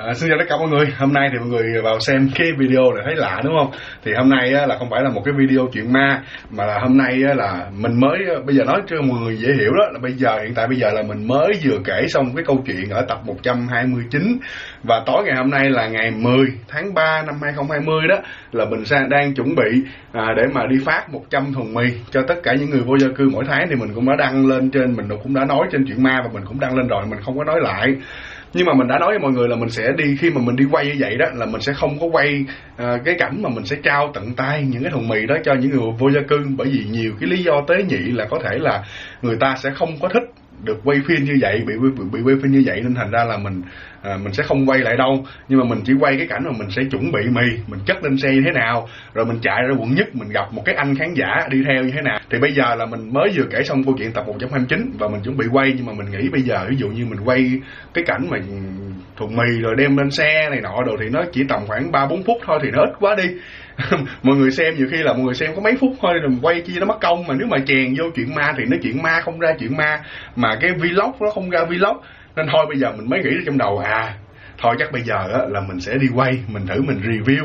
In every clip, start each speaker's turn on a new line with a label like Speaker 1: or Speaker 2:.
Speaker 1: Xin chào tất cả mọi người. Hôm nay thì mọi người vào xem cái video để thấy lạ đúng không? Thì hôm nay là không phải là một cái video chuyện ma, mà là hôm nay là mình mới bây giờ nói cho mọi người dễ hiểu đó, là hiện tại bây giờ là mình mới vừa kể xong cái câu chuyện ở tập 129, và tối ngày hôm nay là ngày 10 tháng 3 năm 2020 đó, là mình đang chuẩn bị để mà đi phát 100 thùng mì cho tất cả những người vô gia cư mỗi tháng. Thì mình cũng đã đăng lên trên, mình cũng đã nói trên chuyện ma và mình cũng đăng lên rồi, mình không có nói lại. Nhưng mà mình đã nói với mọi người là mình sẽ đi, khi mà mình đi quay như vậy đó, là mình sẽ không có quay cái cảnh mà mình sẽ trao tận tay những cái thùng mì đó cho những người vô gia cư, bởi vì nhiều cái lý do tế nhị là có thể là người ta sẽ không có thích được quay phim như vậy, bị quay phim như vậy, nên thành ra là mình sẽ không quay lại đâu. Nhưng mà mình chỉ quay cái cảnh mà mình sẽ chuẩn bị mì, mình chất lên xe như thế nào, rồi mình chạy ra quận Nhất, mình gặp một cái anh khán giả đi theo như thế nào. Thì bây giờ là mình mới vừa kể xong câu chuyện tập 129 và mình chuẩn bị quay, nhưng mà mình nghĩ bây giờ ví dụ như mình quay cái cảnh mà thùng mì rồi đem lên xe này nọ đồ thì nó chỉ tầm khoảng 3-4 phút thôi, thì nó ít quá đi. Mọi người xem nhiều khi là mọi người xem có mấy phút thôi rồi mình quay chi nó mất công, mà nếu mà chèn vô chuyện ma thì nó chuyện ma không ra chuyện ma, mà cái vlog nó không ra vlog. Nên thôi bây giờ mình mới nghĩ trong đầu thôi chắc bây giờ là mình sẽ đi quay, mình thử mình review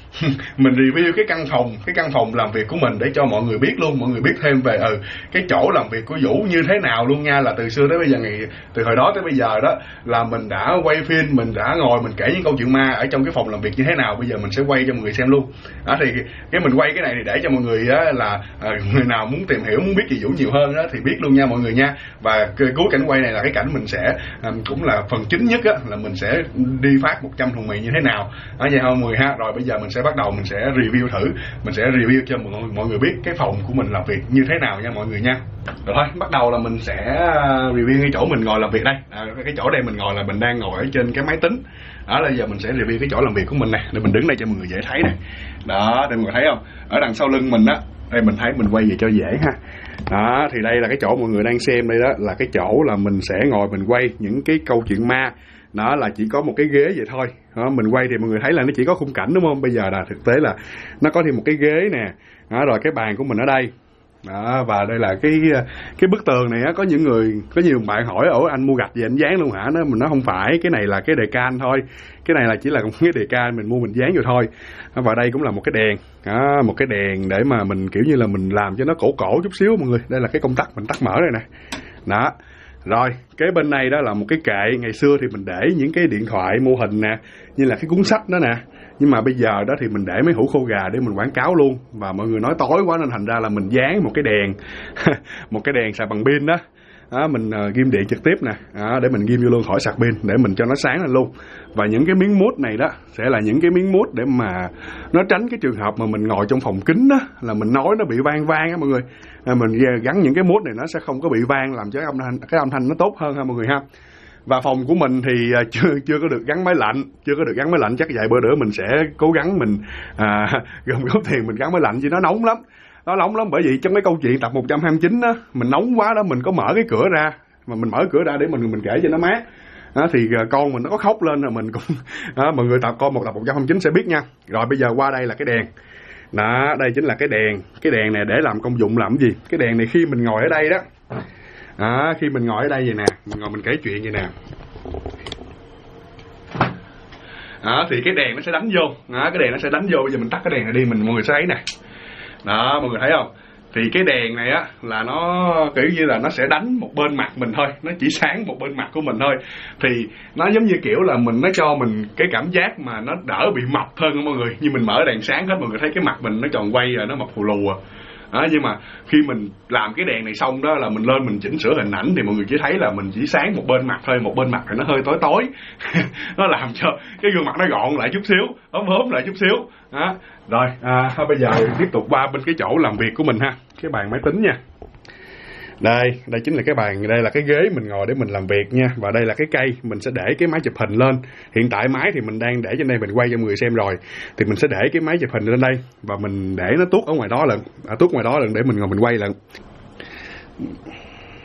Speaker 1: mình review cái căn phòng làm việc của mình để cho mọi người biết luôn, mọi người biết thêm về cái chỗ làm việc của Vũ như thế nào luôn nha. Là từ xưa tới bây giờ, từ hồi đó tới bây giờ đó là mình đã quay phim, mình đã ngồi mình kể những câu chuyện ma ở trong cái phòng làm việc như thế nào. Bây giờ mình sẽ quay cho mọi người xem luôn đó. Thì cái mình quay cái này thì để cho mọi người là người nào muốn tìm hiểu, muốn biết về Vũ nhiều hơn đó thì biết luôn nha mọi người nha. Và cuối cảnh quay này là cái cảnh mình sẽ cũng là phần chính nhất á, là mình sẽ đi phát 100 thùng mì như thế nào đó nha mọi người ha. Rồi bây giờ mình sẽ bắt đầu, mình sẽ review thử, mình sẽ review cho mọi người biết cái phòng của mình làm việc như thế nào nha mọi người nha. Rồi thôi, bắt đầu là mình sẽ review cái chỗ mình ngồi làm việc đây. Cái chỗ đây mình ngồi là mình đang ngồi ở trên cái máy tính. Đó là giờ mình sẽ review cái chỗ làm việc của mình này, để mình đứng đây cho mọi người dễ thấy này. Đó, để mọi người thấy không? Ở đằng sau lưng mình á, đây mình thấy mình quay về cho dễ ha. Đó, thì đây là cái chỗ mọi người đang xem đây, đó là cái chỗ là mình sẽ ngồi mình quay những cái câu chuyện ma. Đó là chỉ có một cái ghế vậy thôi đó, mình quay thì mọi người thấy là nó chỉ có khung cảnh đúng không. Bây giờ là thực tế là nó có thêm một cái ghế nè đó, rồi cái bàn của mình ở đây đó, và đây là cái bức tường này á. Có nhiều bạn hỏi anh mua gạch gì anh dán luôn hả? Mình nói không phải, cái này là cái đề can thôi, cái này là chỉ là một cái đề can mình mua mình dán vô thôi. Và đây cũng là một cái đèn đó, một cái đèn để mà mình kiểu như là mình làm cho nó cổ chút xíu mọi người. Đây là cái công tắc mình tắt mở đây nè đó. Rồi, kế bên này đó là một cái kệ, ngày xưa thì mình để những cái điện thoại mô hình nè, như là cái cuốn sách đó nè. Nhưng mà bây giờ đó thì mình để mấy hũ khô gà để mình quảng cáo luôn. Và mọi người nói tối quá nên thành ra là mình dán một cái đèn một cái đèn xài bằng pin đó. Đó, mình ghim điện trực tiếp nè để mình ghim vô luôn khỏi sạc pin để mình cho nó sáng lên luôn. Và những cái miếng mút này đó sẽ là những cái miếng mút để mà nó tránh cái trường hợp mà mình ngồi trong phòng kín đó, là mình nói nó bị vang á mọi người. Mình gắn những cái mút này nó sẽ không có bị vang, làm cho cái âm thanh nó tốt hơn ha mọi người ha. Và phòng của mình thì chưa có được gắn máy lạnh, chắc vài bữa nữa mình sẽ cố gắng mình gom góp tiền mình gắn máy lạnh, chứ nó nóng lắm. Bởi vì trong cái câu chuyện tập 129 đó, mình nóng quá đó, mình có mở cái cửa ra, mà mình mở cửa ra để mình kể cho nó mát đó, thì con mình nó có khóc lên rồi mình cũng mọi người coi một tập 129 sẽ biết nha. Rồi bây giờ qua đây là cái đèn đó, đây chính là cái đèn này để làm công dụng làm gì. Cái đèn này khi mình ngồi ở đây đó, khi mình ngồi ở đây vậy nè, mình ngồi mình kể chuyện vậy nè đó, thì cái đèn nó sẽ đánh vô đó, bây giờ mình tắt cái đèn này đi, mọi người sẽ thấy nè đó, mọi người thấy không? Thì cái đèn này á là nó kiểu như là nó sẽ đánh một bên mặt mình thôi, nó chỉ sáng một bên mặt của mình thôi. Thì nó giống như kiểu là nó cho mình cái cảm giác mà nó đỡ bị mập hơn đó mọi người. Như mình mở đèn sáng hết, mọi người thấy cái mặt mình nó tròn quay rồi, nó mập phù lù đó. Nhưng mà khi mình làm cái đèn này xong đó, là mình lên mình chỉnh sửa hình ảnh thì mọi người chỉ thấy là mình chỉ sáng một bên mặt thôi, một bên mặt thì nó hơi tối nó làm cho cái gương mặt nó gọn lại chút xíu, ốm lại chút xíu đó. Rồi bây giờ tiếp tục qua bên cái chỗ làm việc của mình ha, cái bàn máy tính nha. Đây chính là cái bàn, đây là cái ghế mình ngồi để mình làm việc nha. Và đây là cái cây, mình sẽ để cái máy chụp hình lên. Hiện tại máy thì mình đang để trên đây, mình quay cho mọi người xem rồi. Thì mình sẽ để cái máy chụp hình lên đây, và mình để nó tuốt ở ngoài đó lần, để mình ngồi mình quay lần.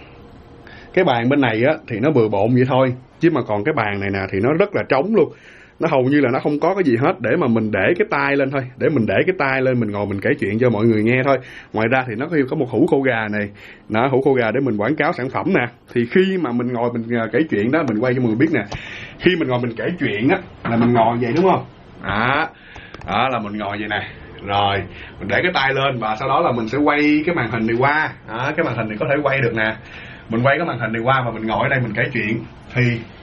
Speaker 1: Cái bàn bên này á thì nó bừa bộn vậy thôi, chứ mà còn cái bàn này nè thì nó rất là trống luôn. nó hầu như là nó không có cái gì hết, để mà mình để cái tai lên thôi, để mình để cái tai lên mình ngồi mình kể chuyện cho mọi người nghe thôi. Ngoài ra thì nó có một hũ khô gà này, nó hũ khô gà để mình quảng cáo sản phẩm nè. Thì khi mà mình ngồi mình kể chuyện đó, mình quay cho mọi người biết nè, khi mình ngồi mình kể chuyện á là mình ngồi vậy đúng không, đó là mình ngồi vậy nè, rồi mình để cái tay lên và sau đó là mình sẽ quay cái màn hình này qua. Cái màn hình này có thể quay được nè, mình quay cái màn hình này qua và mình ngồi ở đây mình kể chuyện. Thì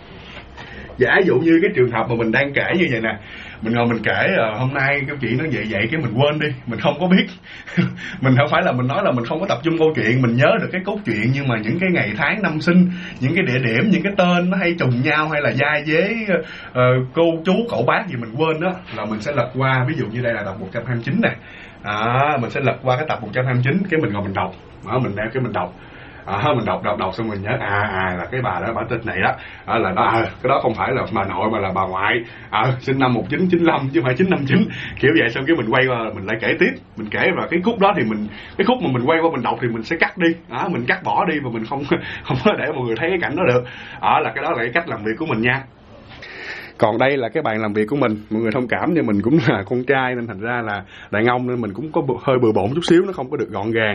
Speaker 1: giả dụ như cái trường hợp mà mình đang kể như vậy nè, mình ngồi mình kể hôm nay cái chuyện nó vậy cái mình quên đi, mình không có biết mình không phải là mình nói là mình không có tập trung câu chuyện, mình nhớ được cái cốt truyện, nhưng mà những cái ngày tháng năm sinh, những cái địa điểm, những cái tên nó hay trùng nhau, hay là gia dế cô chú cậu bác gì mình quên đó, là mình sẽ lật qua. Ví dụ như đây là tập 129 nè, mình sẽ lật qua cái tập 129, cái mình ngồi mình đọc, mình đeo cái mình đọc. Mình đọc xong mình nhớ là cái bà đó, bà tên này đó, là nó cái đó không phải là bà nội mà là bà ngoại, sinh năm 1995 chứ không phải 959, kiểu vậy. Xong cái mình quay qua mình lại kể tiếp, mình kể vào cái khúc đó thì cái khúc mà mình quay qua mình đọc thì mình sẽ cắt đi, mình cắt bỏ đi và mình không có để mọi người thấy cái cảnh đó được. Là cái đó là cái cách làm việc của mình nha. Còn đây là cái bàn làm việc của mình, mọi người thông cảm cho mình cũng là con trai nên thành ra là đàn ông nên mình cũng có hơi bừa bộn chút xíu, nó không có được gọn gàng.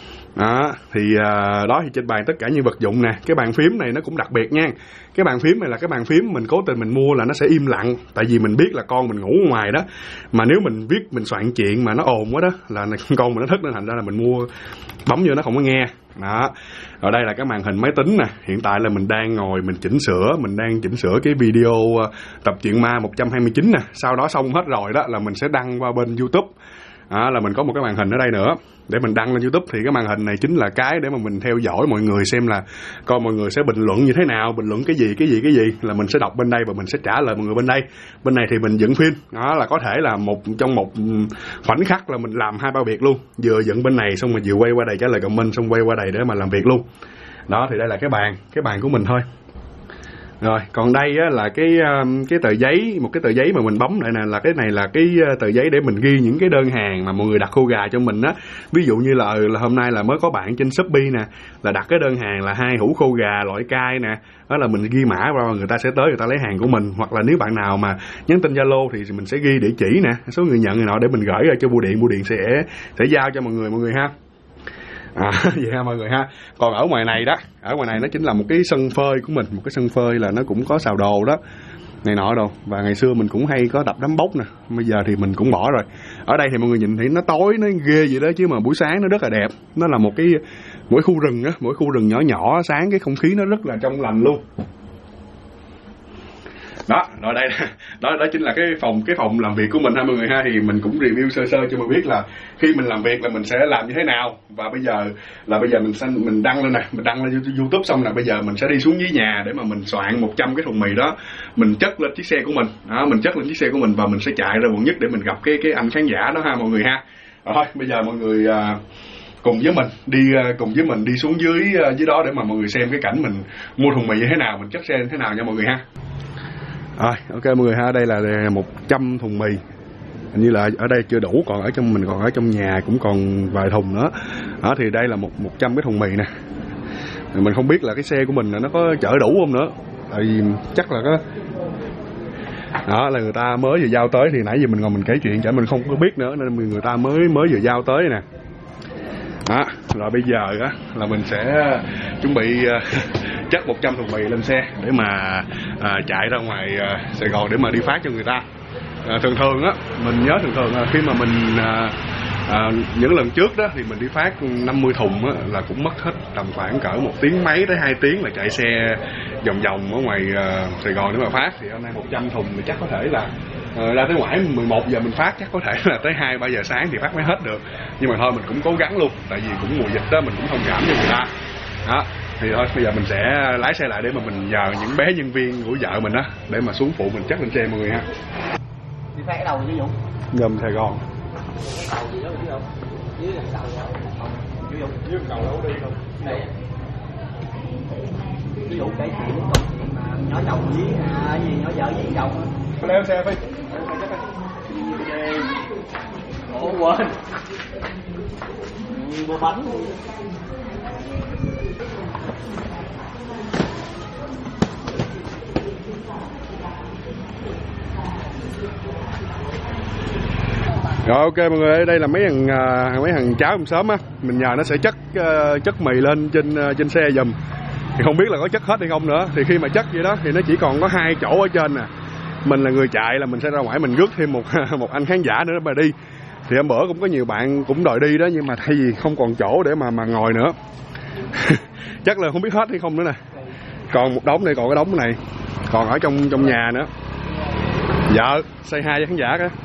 Speaker 1: Thì trên bàn tất cả những vật dụng nè. Cái bàn phím này nó cũng đặc biệt nha. Cái bàn phím này là cái bàn phím mình cố tình mình mua là nó sẽ im lặng, tại vì mình biết là con mình ngủ ở ngoài đó, mà nếu mình viết mình soạn chuyện mà nó ồn quá đó là con mình nó thức, nên thành ra là mình mua bấm vô nó không có nghe đó. Ở đây là cái màn hình máy tính nè. Hiện tại là mình đang ngồi mình đang chỉnh sửa cái video tập truyện ma 129 nè. Sau đó xong hết rồi đó là mình sẽ đăng qua bên YouTube. Là mình có một cái màn hình ở đây nữa để mình đăng lên YouTube. Thì cái màn hình này chính là cái để mà mình theo dõi mọi người, xem là coi mọi người sẽ bình luận như thế nào, bình luận cái gì là mình sẽ đọc bên đây và mình sẽ trả lời mọi người bên đây. Bên này thì mình dựng phim, là có thể là trong một khoảnh khắc là mình làm 2-3 việc luôn, vừa dựng bên này xong rồi vừa quay qua đây trả lời comment, xong quay qua đây để mà làm việc luôn. Đó thì đây là cái bàn của mình thôi. Rồi, còn đây á, là cái tờ giấy, một cái tờ giấy mà mình bấm lại nè, là cái này là cái tờ giấy để mình ghi những cái đơn hàng mà mọi người đặt khô gà cho mình á. Ví dụ như là hôm nay là mới có bạn trên Shopee nè, là đặt cái đơn hàng là 2 hũ khô gà loại cay nè, đó là mình ghi mã vào, người ta sẽ tới người ta lấy hàng của mình. Hoặc là nếu bạn nào mà nhắn tin Zalo thì mình sẽ ghi địa chỉ nè, số người nhận này nọ để mình gửi ra cho bưu điện sẽ giao cho mọi người ha. Vậy ha mọi người ha. Còn ở ngoài này đó, ở ngoài này nó chính là một cái sân phơi của mình, một cái sân phơi là nó cũng có xào đồ đó, này nọ đồ. Và ngày xưa mình cũng hay có đập đám bốc nè, bây giờ thì mình cũng bỏ rồi. Ở đây thì mọi người nhìn thấy nó tối nó ghê vậy đó, chứ mà buổi sáng nó rất là đẹp. Nó là mỗi khu rừng á, mỗi khu rừng nhỏ nhỏ, sáng cái không khí nó rất là trong lành luôn. Đó, rồi đây đó chính là cái phòng làm việc của mình ha mọi người ha. Thì mình cũng review sơ cho mọi người biết là khi mình làm việc là mình sẽ làm như thế nào. Và bây giờ mình đăng lên nè, mình đăng lên YouTube xong là bây giờ mình sẽ đi xuống dưới nhà để mà mình soạn 100 cái thùng mì đó, mình chất lên chiếc xe của mình. Mình chất lên chiếc xe của mình và mình sẽ chạy ra quận Nhất để mình gặp cái anh khán giả đó ha mọi người ha. Rồi thôi, bây giờ mọi người cùng với mình đi xuống dưới đó để mà mọi người xem cái cảnh mình mua thùng mì như thế nào, mình chất xe như thế nào nha mọi người ha. Rồi, ok mọi người ha, đây là 100 thùng mì. Hình như là ở đây chưa đủ, còn ở trong nhà cũng còn vài thùng nữa. Đó thì đây là 100 cái thùng mì nè. Mình không biết là cái xe của mình là nó có chở đủ không nữa. Tại vì chắc là đó là người ta mới vừa giao tới, thì nãy giờ mình ngồi mình kể chuyện chả mình không có biết nữa, nên người ta mới vừa giao tới nè. Đó, rồi bây giờ á là mình sẽ chuẩn bị chất 100 thùng mì lên xe để mà chạy ra ngoài Sài Gòn để mà đi phát cho người ta. Thường á, mình nhớ thường khi mà mình những lần trước đó thì mình đi phát 50 thùng á, là cũng mất hết tầm khoảng cỡ 1 tiếng mấy tới 2 tiếng là chạy xe vòng ở ngoài Sài Gòn để mà phát. Thì hôm nay 100 thùng thì chắc có thể là ra tới ngoài 11 giờ mình phát, chắc có thể là tới 2-3 giờ sáng thì phát mới hết được. Nhưng mà thôi mình cũng cố gắng luôn, tại vì cũng mùa dịch đó, mình cũng thông cảm cho người ta. Đó, thì thôi bây giờ mình sẽ lái xe lại để mà mình nhờ những bé nhân viên của vợ mình đó để mà xuống phụ mình chất lên xe mọi người ha.
Speaker 2: Đi phát cái đầu chứ Dũng?
Speaker 1: Gầm Sài Gòn.
Speaker 2: Cái đầu gì đó biết không? Dưới gần đầu đó. Dưới đầu đâu đi không? Đây. Ví dụ cái chuyện mà nhỏ chồng với nhỏ vợ với chồng á.
Speaker 1: Leo xe Phi.
Speaker 2: Ủa quên. Mua bánh.
Speaker 1: Rồi ok mọi người, đây là mấy thằng cháu hôm sớm á, mình nhờ nó sẽ chất mì lên trên xe giùm. Thì không biết là có chất hết hay không nữa. Thì khi mà chất vậy đó thì nó chỉ còn có 2 chỗ ở trên nè. Mình là người chạy là mình sẽ ra ngoài mình rước thêm một anh khán giả nữa mà đi. Thì hôm bữa cũng có nhiều bạn cũng đòi đi đó, nhưng mà thay vì không còn chỗ để mà ngồi nữa. Chắc là không biết hết hay không nữa nè. Còn một đống này, còn cái đống này còn ở trong nhà nữa. Vợ say hi với khán giả kìa.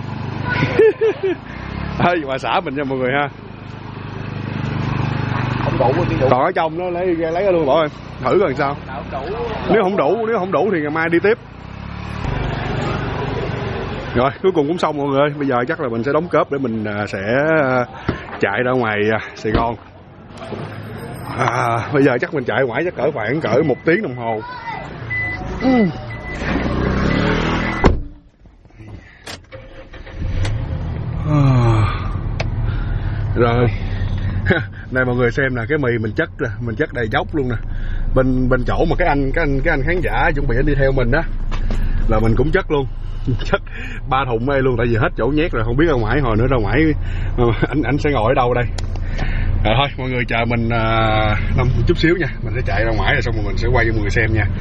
Speaker 1: Ê, bà xã mình cho mọi người ha.
Speaker 2: Không đủ.
Speaker 1: Còn ở trong nó lấy ra luôn bỏ ơi. Thử coi làm sao. Nếu không đủ thì ngày mai đi tiếp. Rồi cuối cùng cũng xong mọi người. Bây giờ chắc là mình sẽ đóng cớp để mình sẽ chạy ra ngoài Sài Gòn. Bây giờ chắc mình chạy ngoài chắc cỡ 1 tiếng đồng hồ. Rồi đây mọi người xem là cái mì mình chất đầy dốc luôn nè. Bên chỗ mà cái anh khán giả chuẩn bị anh đi theo mình đó là mình cũng chất luôn. Chất 3 thùng đây luôn, tại vì hết chỗ nhét rồi, không biết ra ngoài hồi nữa ra ngoài anh sẽ ngồi ở đâu đây. Rồi thôi mọi người chờ mình chút xíu nha, mình sẽ chạy ra ngoài rồi xong rồi mình sẽ quay cho mọi người xem nha.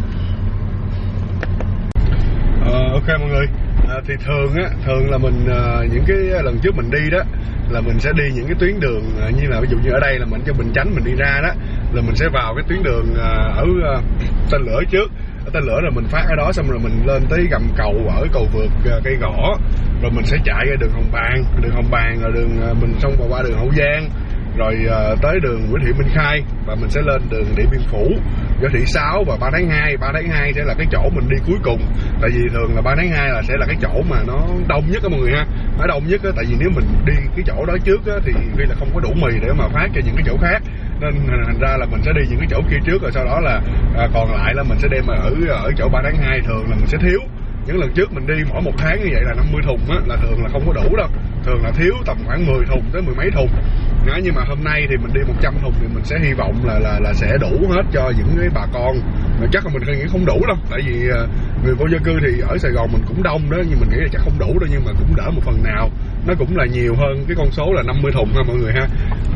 Speaker 1: Ok mọi người, thì thường là mình những cái lần trước mình đi đó là mình sẽ đi những cái tuyến đường như là ví dụ như ở đây là mình cho Bình Chánh mình đi ra đó, là mình sẽ vào cái tuyến đường ở Tên Lửa trước. Ở Tên Lửa rồi mình phát ở đó, xong rồi mình lên tới gầm cầu ở cầu vượt Cây Gõ, rồi mình sẽ chạy ra đường Hồng Bàng rồi mình xong qua đường Hậu Giang, rồi tới đường Nguyễn Thị Minh Khai, và mình sẽ lên đường Điện Biên Phủ, Võ Thị Sáu và 3 tháng 2. 3 tháng 2 sẽ là cái chỗ mình đi cuối cùng, tại vì thường là 3 tháng 2 là sẽ là cái chỗ mà nó đông nhất á mọi người ha. Nó đông nhất á, tại vì nếu mình đi cái chỗ đó trước á thì vì là không có đủ mì để mà phát cho những cái chỗ khác, nên thành ra là mình sẽ đi những cái chỗ kia trước, rồi sau đó là còn lại là mình sẽ đem ở chỗ 3 tháng 2. Thường là mình sẽ thiếu. Những lần trước mình đi mỗi 1 tháng như vậy là 50 thùng á, là thường là không có đủ đâu, thường là thiếu tầm khoảng 10 thùng tới 10 mấy thùng. Đó, nhưng mà hôm nay thì mình đi 100 thùng thì mình sẽ hy vọng là sẽ đủ hết cho những cái bà con. Mà chắc là mình nghĩ không đủ đâu, tại vì người vô gia cư thì ở Sài Gòn mình cũng đông đó, nhưng mình nghĩ là chắc không đủ đâu, nhưng mà cũng đỡ một phần nào. Nó cũng là nhiều hơn cái con số là 50 thùng ha mọi người ha.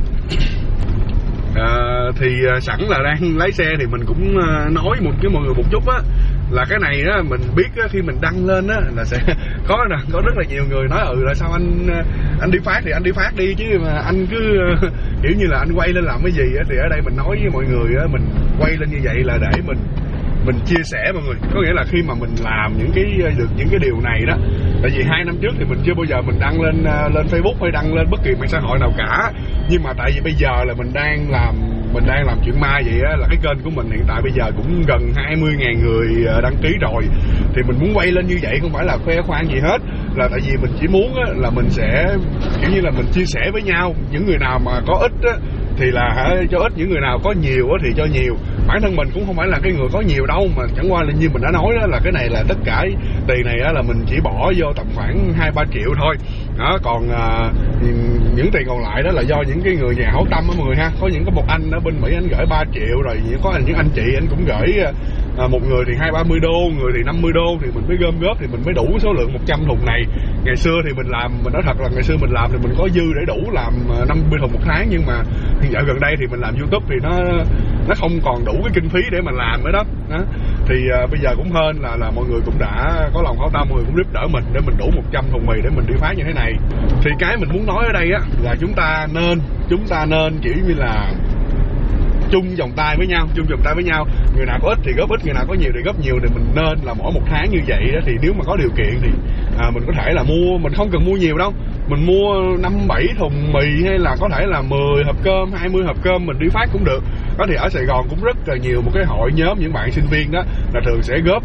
Speaker 1: Thì sẵn là đang lái xe thì mình cũng nói với mọi người một chút á, là cái này á mình biết á, khi mình đăng lên á là sẽ có rất là nhiều người nói là sao anh đi phát thì anh đi phát đi, chứ mà anh cứ kiểu như là anh quay lên làm cái gì á. Thì ở đây mình nói với mọi người á, mình quay lên như vậy là để mình chia sẻ mọi người. Có nghĩa là khi mà mình làm những cái điều này đó, tại vì 2 năm trước thì mình chưa bao giờ mình đăng lên Facebook hay đăng lên bất kỳ mạng xã hội nào cả, nhưng mà tại vì bây giờ là mình đang làm chuyện ma vậy á, là cái kênh của mình hiện tại bây giờ cũng gần 20.000 người đăng ký rồi, thì mình muốn quay lên như vậy không phải là khoe khoang gì hết, là tại vì mình chỉ muốn á, là mình sẽ kiểu như là mình chia sẻ với nhau. Những người nào mà có ít á thì là cho ít, những người nào có nhiều á thì cho nhiều. Bản thân mình cũng không phải là cái người có nhiều đâu, mà chẳng qua là như mình đã nói đó, là cái này là tất cả tiền này á là mình chỉ bỏ vô tầm khoảng 2-3 triệu thôi đó. Còn những tiền còn lại đó là do những cái người nhà hảo tâm á mọi người ha. Có một anh ở bên Mỹ anh gửi 3 triệu, rồi có những anh chị anh cũng gửi một người thì 20-30 đô, người thì 50 đô, thì mình mới gom góp thì mình mới đủ số lượng 100 thùng này. Ngày xưa thì mình nói thật là ngày xưa mình làm thì mình có dư để đủ làm 50 thùng 1 tháng, nhưng mà dạo gần đây thì mình làm YouTube thì nó không còn đủ cái kinh phí để mà làm nữa đó. Thì bây giờ cũng hên là mọi người cũng đã có lòng hảo tâm, mọi người cũng giúp đỡ mình để mình đủ 100 thùng mì để mình đi phát như thế này. Thì cái mình muốn nói ở đây á là chúng ta nên kiểu như là chung vòng tay với nhau, người nào có ít thì góp ít, người nào có nhiều thì góp nhiều. Thì mình nên là mỗi 1 tháng như vậy đó, thì nếu mà có điều kiện thì mình có thể là mua, mình không cần mua nhiều đâu, mình mua 5-7 thùng mì, hay là có thể là 10 hộp cơm, 20 hộp cơm mình đi phát cũng được. Có thì ở Sài Gòn cũng rất là nhiều một cái hội nhóm những bạn sinh viên đó, là thường sẽ góp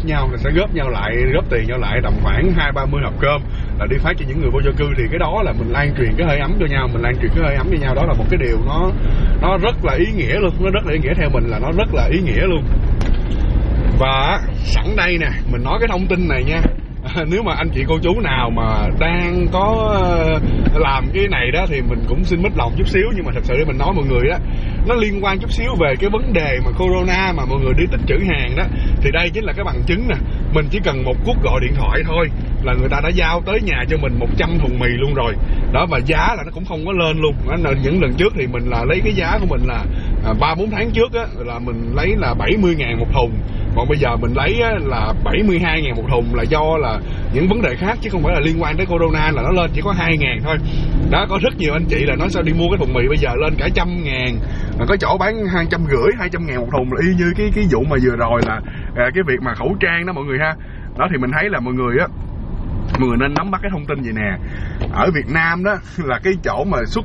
Speaker 1: tiền nhau lại tầm khoảng 20-30 hộp cơm là đi phát cho những người vô gia cư. Thì cái đó là mình lan truyền cái hơi ấm cho nhau, đó là một cái điều nó rất là ý nghĩa luôn, nó rất là ý nghĩa, theo mình là nó rất là ý nghĩa luôn. Và sẵn đây nè, mình nói cái thông tin này nha, nếu mà anh chị cô chú nào mà đang có làm cái này đó thì mình cũng xin mít lòng chút xíu, nhưng mà thật sự để mình nói mọi người đó, nó liên quan chút xíu về cái vấn đề mà corona mà mọi người đi tích trữ hàng đó, thì đây chính là cái bằng chứng nè. Mình chỉ cần một cuộc gọi điện thoại thôi là người ta đã giao tới nhà cho mình 100 thùng mì luôn rồi đó, và giá là nó cũng không có lên luôn. Những lần trước thì mình là lấy cái giá của mình là 3-4 tháng trước á, là mình lấy là 70.000 một thùng, còn bây giờ mình lấy là 72.000 một thùng, là do là những vấn đề khác chứ không phải là liên quan tới corona, là nó lên chỉ có 2.000 thôi đó. Có rất nhiều anh chị là nói sao đi mua cái thùng mì bây giờ lên cả 100.000, có chỗ bán 250, 200.000 một thùng, là y như cái vụ mà vừa rồi là cái việc mà khẩu trang đó mọi người ha. Đó thì mình thấy là mọi người nên nắm bắt cái thông tin gì nè. Ở Việt Nam đó là cái chỗ mà xuất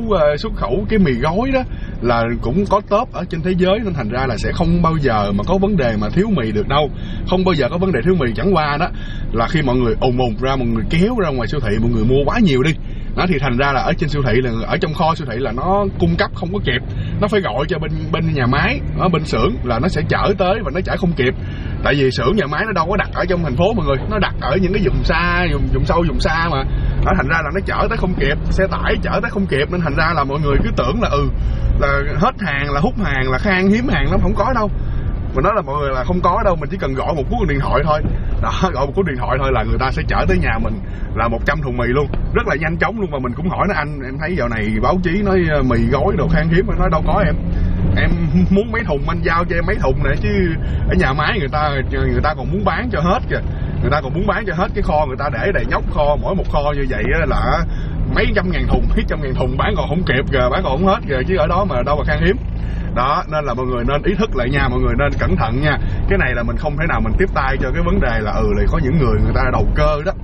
Speaker 1: khẩu cái mì gói đó là cũng có top ở trên thế giới, nên thành ra là sẽ không bao giờ mà có vấn đề mà thiếu mì được đâu, không bao giờ có vấn đề thiếu mì. Chẳng qua đó là khi mọi người ùn ra, mọi người kéo ra ngoài siêu thị, mọi người mua quá nhiều đi đó, thì thành ra là ở trên siêu thị, là ở trong kho siêu thị là nó cung cấp không có kịp, nó phải gọi cho bên nhà máy, ở bên xưởng là nó sẽ chở tới, và nó chở không kịp. Tại vì xưởng nhà máy nó đâu có đặt ở trong thành phố mọi người, nó đặt ở những cái vùng xa, vùng sâu vùng xa mà nó thành ra là nó chở tới không kịp, xe tải chở tới không kịp, nên thành ra là mọi người cứ tưởng là là hết hàng, là hút hàng, là khan hiếm hàng, nó không có đâu. Mình nói là mọi người là không có đâu, mình chỉ cần gọi một cú điện thoại thôi đó, gọi một cú điện thoại thôi là người ta sẽ chở tới nhà mình là 100 thùng mì luôn, rất là nhanh chóng luôn. Mà mình cũng hỏi nó, anh em thấy dạo này báo chí nói mì gói đồ khan hiếm, nói đâu có em muốn mấy thùng anh giao cho em mấy thùng này, chứ ở nhà máy người ta còn muốn bán cho hết kìa, người ta còn muốn bán cho hết cái kho, người ta để đầy nhóc kho, mỗi một kho như vậy là mấy trăm ngàn thùng bán còn không kịp kìa, bán còn không hết kìa, chứ ở đó mà đâu mà khan hiếm đó. Nên là mọi người nên ý thức lại nha, mọi người nên cẩn thận nha. Cái này là mình không thể nào mình tiếp tay cho cái vấn đề là lại có những người ta đầu cơ đó,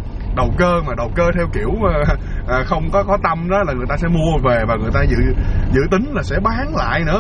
Speaker 1: đầu cơ theo kiểu không có tâm đó, là người ta sẽ mua về và người ta dự tính là sẽ bán lại nữa,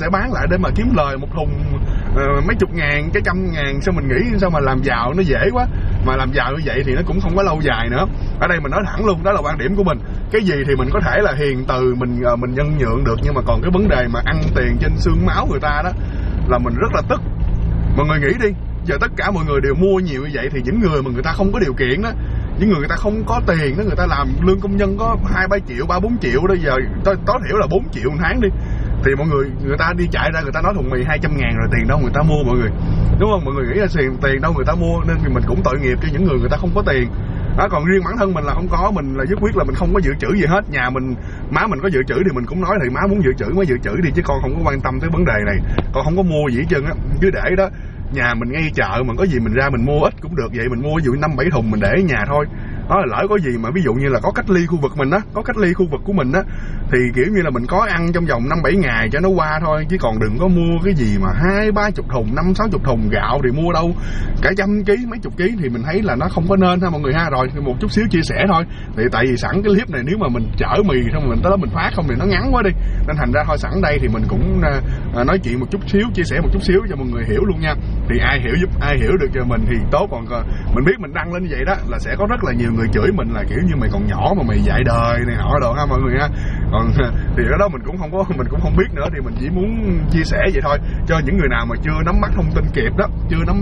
Speaker 1: để mà kiếm lời một thùng mấy chục ngàn, cái 100.000. Sao mình nghĩ sao mà làm giàu nó dễ quá, mà làm giàu như vậy thì nó cũng không có lâu dài nữa. Ở đây mình nói thẳng luôn, đó là quan điểm của mình. Cái gì thì mình có thể là hiền từ mình nhân nhượng được, nhưng mà còn cái vấn đề mà ăn tiền trên xương máu người ta đó là mình rất là tức. Mọi người nghĩ đi, giờ tất cả mọi người đều mua nhiều như vậy thì những người mà người ta không có điều kiện đó, những người ta không có tiền đó, người ta làm lương công nhân có 2-3 triệu, 3-4 triệu đó, giờ tối thiểu là 4 triệu một tháng đi, thì mọi người ta đi chạy ra, người ta nói thùng mì 200.000 rồi, tiền đâu người ta mua mọi người, đúng không? Mọi người nghĩ là tiền đâu người ta mua, nên mình cũng tội nghiệp cho những người ta không có tiền đó. Còn riêng bản thân mình là không có, mình là dứt quyết là mình không có dự trữ gì hết. Nhà mình, má mình có dự trữ thì mình cũng nói thì má muốn dự trữ mới dự trữ đi, chứ con không có quan tâm tới vấn đề này, con không có mua gì hết trơn á, cứ để đó. Nhà mình ngay chợ mà có gì mình ra mình mua ít cũng được, vậy mình mua ví dụ 5-7 thùng mình để ở nhà thôi đó. Là lỡ có gì mà ví dụ như là có cách ly khu vực mình á, có cách ly khu vực của mình á, thì kiểu như là mình có ăn trong vòng 5-7 ngày cho nó qua thôi, chứ còn đừng có mua cái gì mà 20-30 thùng, 50-60 thùng gạo thì mua đâu cả 100 kg, mấy chục ký, thì mình thấy là nó không có nên ha mọi người ha. Rồi một chút xíu chia sẻ thôi, thì tại vì sẵn cái clip này nếu mà mình chở mì xong mình tới đó mình phát không thì nó ngắn quá đi, nên thành ra thôi sẵn đây thì mình cũng nói chuyện một chút xíu, chia sẻ một chút xíu cho mọi người hiểu luôn nha. Thì ai hiểu giúp ai hiểu được cho mình thì tốt, còn mình biết mình đăng lên như vậy đó là sẽ có rất là nhiều người chửi mình là kiểu như mày còn nhỏ mà mày dạy đời này nọ đồ ha mọi người ha. Còn thì cái đó mình cũng không biết nữa, thì mình chỉ muốn chia sẻ vậy thôi, cho những người nào mà chưa nắm bắt thông tin kịp đó,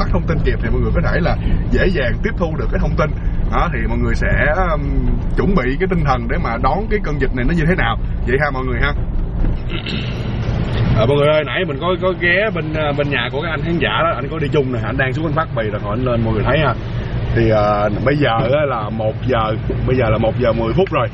Speaker 1: thì mọi người có thể là dễ dàng tiếp thu được cái thông tin đó, thì mọi người sẽ chuẩn bị cái tinh thần để mà đón cái cơn dịch này nó như thế nào vậy ha mọi người ha. Mọi người ơi, nãy mình có ghé bên nhà của cái anh khán giả đó, anh có đi chung này, anh đang xuống anh phát bì rồi, anh lên mọi người thấy ha. Thì bây giờ là 1 giờ 10 phút rồi.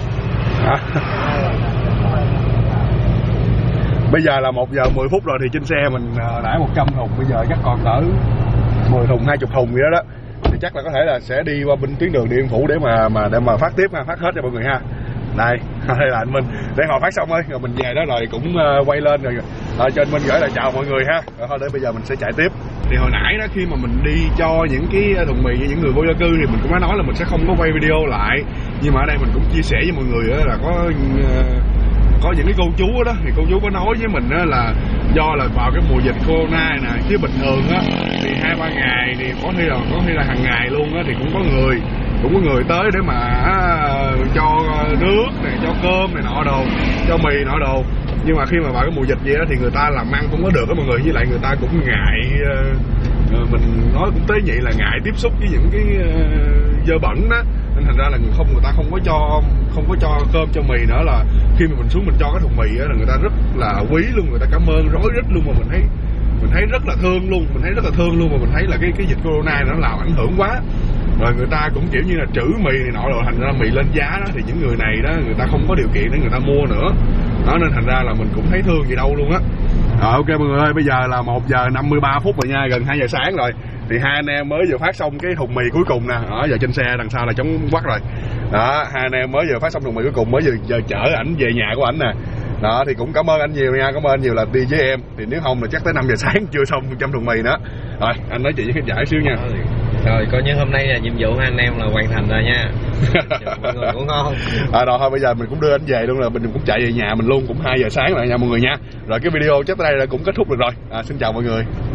Speaker 1: Bây giờ là 1 giờ 10 phút rồi, thì trên xe mình đãi 100 thùng, bây giờ chắc còn cỡ 10 thùng 20 thùng gì đó. Thì chắc là có thể là sẽ đi qua bên tuyến đường Điện Biên Phủ để mà phát tiếp ha, phát hết cho mọi người ha. Đây là anh Minh, để họ phát xong rồi mình về đó rồi cũng quay lên rồi cho anh Minh gửi lại chào mọi người ha. Rồi thôi để bây giờ mình sẽ chạy tiếp. Thì hồi nãy đó khi mà mình đi cho những cái thùng mì cho những người vô gia cư thì mình cũng đã nói là mình sẽ không có quay video lại, nhưng mà ở đây mình cũng chia sẻ với mọi người là có những cái cô chú đó, thì cô chú có nói với mình là do là vào cái mùa dịch corona này nè, chứ bình thường á thì 2-3 ngày thì có khi là hàng ngày luôn á, thì cũng có người tới để mà cho nước này, cho cơm này nọ đồ, cho mì nọ đồ. Nhưng mà khi mà vào cái mùa dịch vậy đó thì người ta làm ăn không có được đó mọi người, với lại người ta cũng mình nói cũng tế nhị là ngại tiếp xúc với những cái dơ bẩn đó, nên thành ra là người ta không có cho cơm cho mì nữa. Là khi mà mình xuống mình cho cái thùng mì á là người ta rất là quý luôn, người ta cảm ơn rối rít luôn, mà mình thấy rất là thương luôn, mà mình thấy là cái dịch corona nó làm ảnh hưởng quá, rồi người ta cũng kiểu như là trữ mì này nọ, rồi thành ra mì lên giá đó, thì những người này đó người ta không có điều kiện để người ta mua nữa đó, nên thành ra là mình cũng thấy thương gì đâu luôn á. Ok mọi người ơi, bây giờ là 1 giờ 53 phút rồi nha, gần 2 giờ sáng rồi. Thì hai anh em mới vừa phát xong cái thùng mì cuối cùng nè, ở giờ trên xe đằng sau là chống quắc rồi đó. Hai anh em mới vừa phát xong thùng mì cuối cùng, mới vừa chở ảnh về nhà của ảnh nè đó. Thì cũng cảm ơn anh nhiều nha, cảm ơn anh nhiều là đi với em, thì nếu không là chắc tới 5 giờ sáng chưa xong 100 thùng mì nữa. Rồi anh nói chuyện với khán giả xíu nha.
Speaker 3: Rồi coi như hôm nay là nhiệm vụ hai anh em là hoàn thành rồi nha. Mọi người cũng ngon.
Speaker 1: Rồi thôi bây giờ mình cũng đưa anh về luôn, là mình cũng chạy về nhà mình luôn, cũng 2 giờ sáng rồi nha mọi người nha. Rồi cái video chắc tới đây là cũng kết thúc được rồi. Xin chào mọi người.